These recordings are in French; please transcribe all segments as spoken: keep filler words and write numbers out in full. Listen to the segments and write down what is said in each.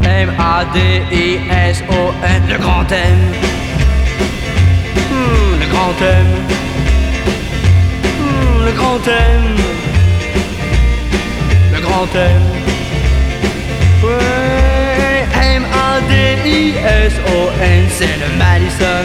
M A D I S O N, le grand M. Hmm, le grand M. Hmm, le grand M. Le grand M. Ouais, M A D I S O N, c'est le Madison.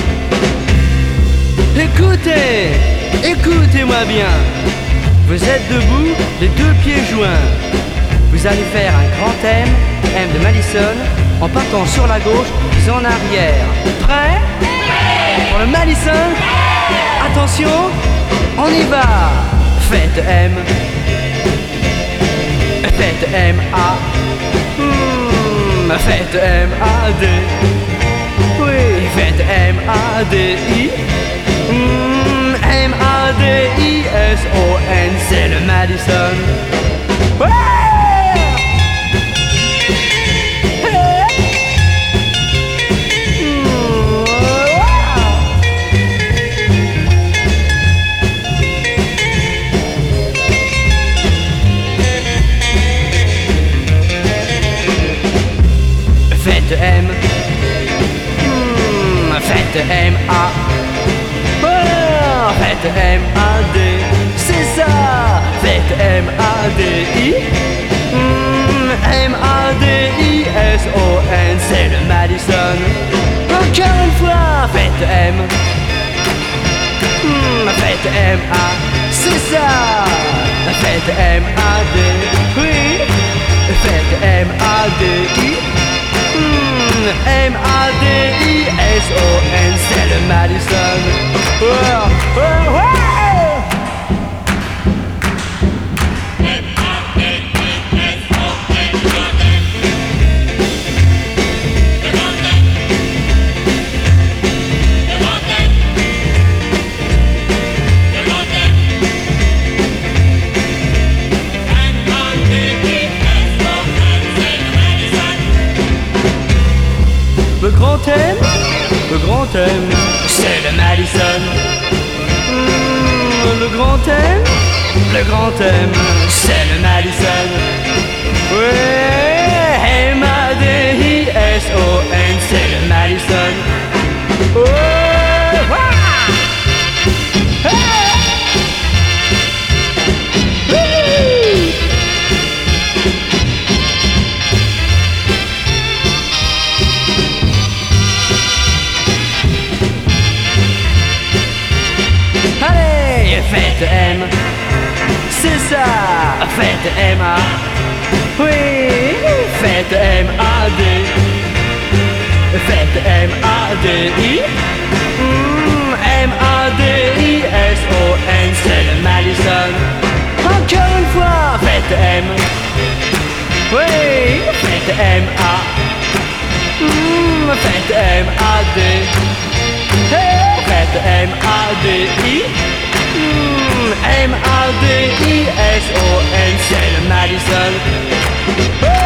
Écoutez, écoutez-moi bien. Vous êtes debout, les deux pieds joints. Vous allez faire un grand M, M de Madison, en partant sur la gauche, puis en arrière. Prêt? Pour le Madison? Attention, on y va. Faites M. Faites M A. Hmm, faites M A D. Oui, faites M A D I. Hmm, M A D I S O N, c'est le Madison. Ouais! Faites M. Hmm, faites M A. Oh, faites M A D. C'est ça. Faites M A D I. Hmm, M A D I S O N, c'est le Madison. Encore une fois. Faites M. Hmm, faites M A. C'est ça. Faites M A D. Oui. Faites M A D I. M A D I S O N, c'est le Madison. Oh, oh, oh. M A D I S O N, le grand M. Le grand M. Le grand M. Le grand M. M A D I S O N, c'est le Madison. Le grand M, le grand M, c'est le Madison. Mmh, le grand M, le grand M, c'est le Madison. Ouais, M A D I S O N, c'est le Madison. Oh, wow. Hey. Faites M, c'est ça, faites M A. Oui, faites M A D. Faites M A D I. Mm, M A D I S O N, c'est le Madison. Encore une fois, faites M. Oui, faites M A. Mm, faites M A D. Hey, faites M A D I. M A D I S O N, c'est le Madison.